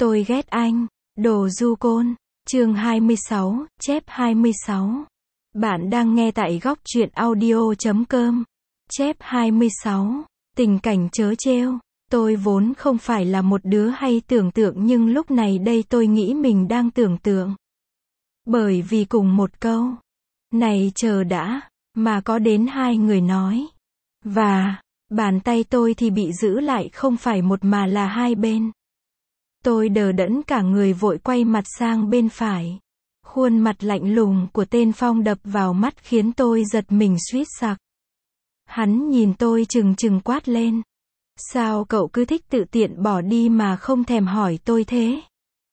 Tôi ghét anh. Đồ du côn. Chương 26, chép 26. Bạn đang nghe tại góc truyện audio.com. Chép 26. Tình cảnh trớ trêu. Tôi vốn không phải là một đứa hay tưởng tượng, nhưng lúc này đây tôi nghĩ mình đang tưởng tượng. Bởi vì cùng một câu này chờ đã, mà có đến hai người nói. Và bàn tay tôi thì bị giữ lại không phải một mà là hai bên. Tôi đờ đẫn cả người, vội quay mặt sang bên phải. Khuôn mặt lạnh lùng của tên Phong đập vào mắt khiến tôi giật mình suýt sặc. Hắn nhìn tôi trừng trừng quát lên. Sao cậu cứ thích tự tiện bỏ đi mà không thèm hỏi tôi thế?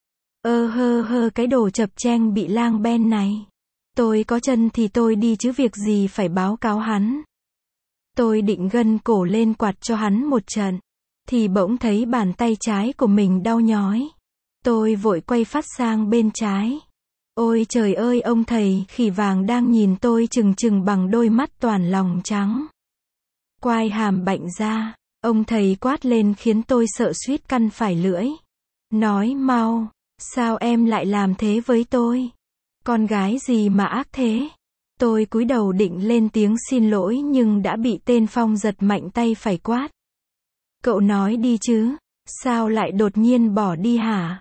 Cái đồ chập chênh bị lang ben này. Tôi có chân thì tôi đi chứ việc gì phải báo cáo hắn. Tôi định gân cổ lên quạt cho hắn một trận, thì bỗng thấy bàn tay trái của mình đau nhói. Tôi vội quay phát sang bên trái. Ôi trời ơi, ông thầy khỉ vàng đang nhìn tôi trừng trừng bằng đôi mắt toàn lòng trắng. Quai hàm bạnh ra, ông thầy quát lên khiến tôi sợ suýt căn phải lưỡi. Nói mau, sao em lại làm thế với tôi? Con gái gì mà ác thế? Tôi cúi đầu định lên tiếng xin lỗi nhưng đã bị tên Phong giật mạnh tay phải quát. Cậu nói đi chứ, sao lại đột nhiên bỏ đi hả?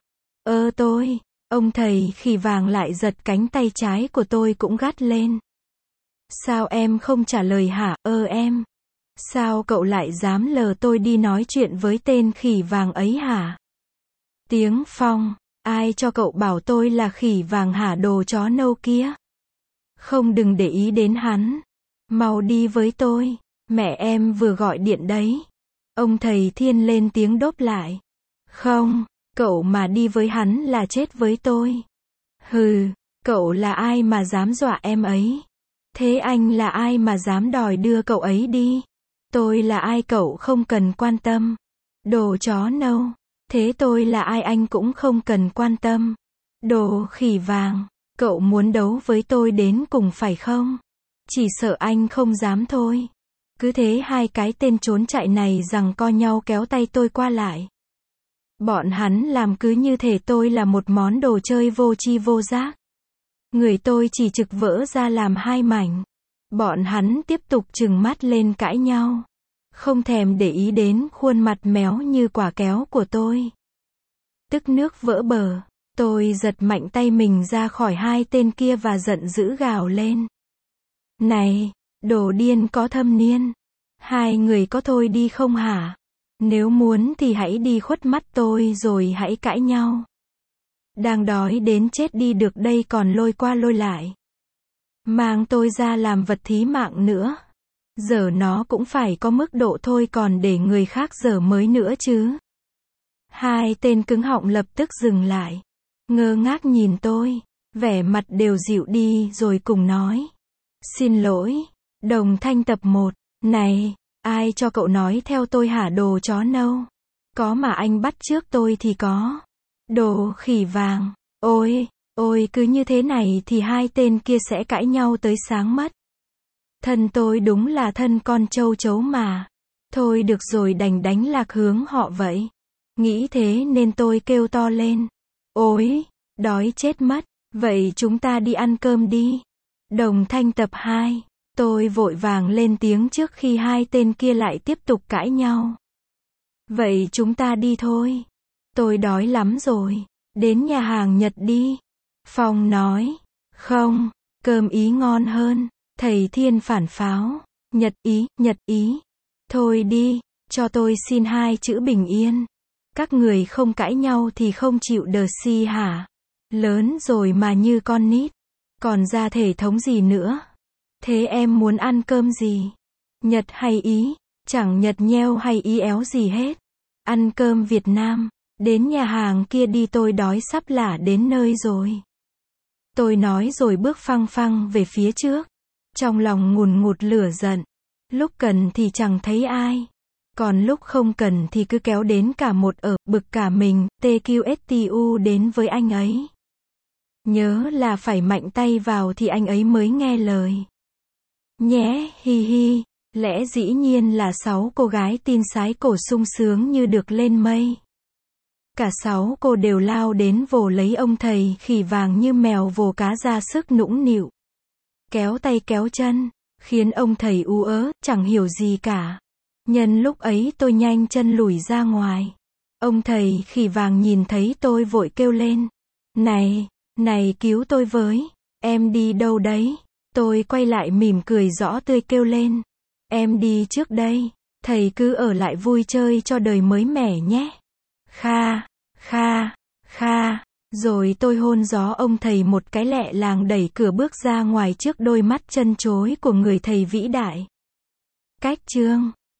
Ông thầy khỉ vàng lại giật cánh tay trái của tôi cũng gắt lên. Sao em không trả lời hả? Em. Sao cậu lại dám lờ tôi đi nói chuyện với tên khỉ vàng ấy hả? Tiếng Phong, ai cho cậu bảo tôi là khỉ vàng hả, đồ chó nâu kia? Không, đừng để ý đến hắn. Mau đi với tôi, mẹ em vừa gọi điện đấy. Ông thầy Thiên lên tiếng đốp lại. Không, cậu mà đi với hắn là chết với tôi. Hừ, cậu là ai mà dám dọa em ấy? Thế anh là ai mà dám đòi đưa cậu ấy đi? Tôi là ai cậu không cần quan tâm. Đồ chó nâu, thế tôi là ai anh cũng không cần quan tâm. Đồ khỉ vàng, cậu muốn đấu với tôi đến cùng phải không? Chỉ sợ anh không dám thôi. Cứ thế hai cái tên trốn chạy này giằng co nhau kéo tay tôi qua lại. Bọn hắn làm cứ như thể tôi là một món đồ chơi vô tri vô giác. Người tôi chỉ trực vỡ ra làm hai mảnh. Bọn hắn tiếp tục trừng mắt lên cãi nhau, không thèm để ý đến khuôn mặt méo như quả kéo của tôi. Tức nước vỡ bờ, tôi giật mạnh tay mình ra khỏi hai tên kia và giận dữ gào lên. Này, đồ điên có thâm niên, hai người có thôi đi không hả? Nếu muốn thì hãy đi khuất mắt tôi rồi hãy cãi nhau. Đang đói đến chết đi được đây còn lôi qua lôi lại. Mang tôi ra làm vật thí mạng nữa. Giờ nó cũng phải có mức độ thôi, còn để người khác giờ mới nữa chứ. Hai tên cứng họng lập tức dừng lại. Ngơ ngác nhìn tôi, vẻ mặt đều dịu đi rồi cùng nói. Xin lỗi. Đồng Thanh tập 1. Này, ai cho cậu nói theo tôi hả, đồ chó nâu? Có mà anh bắt trước tôi thì có. Đồ khỉ vàng. Ôi, cứ như thế này thì hai tên kia sẽ cãi nhau tới sáng mất. Thân tôi đúng là thân con châu chấu mà. Thôi được rồi, đành đánh lạc hướng họ vậy. Nghĩ thế nên tôi kêu to lên. Ôi, đói chết mất. Vậy chúng ta đi ăn cơm đi. Đồng Thanh tập 2. Tôi vội vàng lên tiếng trước khi hai tên kia lại tiếp tục cãi nhau. Vậy chúng ta đi thôi. Tôi đói lắm rồi. Đến nhà hàng Nhật đi. Phong nói. Không, cơm Ý ngon hơn. Thầy Thiên phản pháo. Nhật Ý. Thôi đi, cho tôi xin hai chữ bình yên. Các người không cãi nhau thì không chịu đờ si hả? Lớn rồi mà như con nít. Còn ra thể thống gì nữa? Thế em muốn ăn cơm gì? Nhật hay Ý? Chẳng Nhật nheo hay Ý éo gì hết. Ăn cơm Việt Nam. Đến nhà hàng kia đi, tôi đói sắp lả đến nơi rồi. Tôi nói rồi bước phăng phăng về phía trước. Trong lòng ngùn ngụt lửa giận. Lúc cần thì chẳng thấy ai. Còn lúc không cần thì cứ kéo đến cả một bực cả mình, TQSTU đến với anh ấy. Nhớ là phải mạnh tay vào thì anh ấy mới nghe lời. Nhé, hi. Lẽ dĩ nhiên là 6 cô gái tin sái cổ sung sướng như được lên mây. Cả 6 cô đều lao đến vồ lấy ông thầy khỉ vàng như mèo vồ cá, ra sức nũng nịu. Kéo tay kéo chân, khiến ông thầy ú ớ, chẳng hiểu gì cả. Nhân lúc ấy tôi nhanh chân lùi ra ngoài. Ông thầy khỉ vàng nhìn thấy tôi vội kêu lên. Này, này cứu tôi với, em đi đâu đấy? Tôi quay lại mỉm cười rõ tươi kêu lên. Em đi trước đây, thầy cứ ở lại vui chơi cho đời mới mẻ nhé. Kha, kha, kha. Rồi tôi hôn gió ông thầy một cái, lẹ làng đẩy cửa bước ra ngoài trước đôi mắt chân chối của người thầy vĩ đại. Cách chương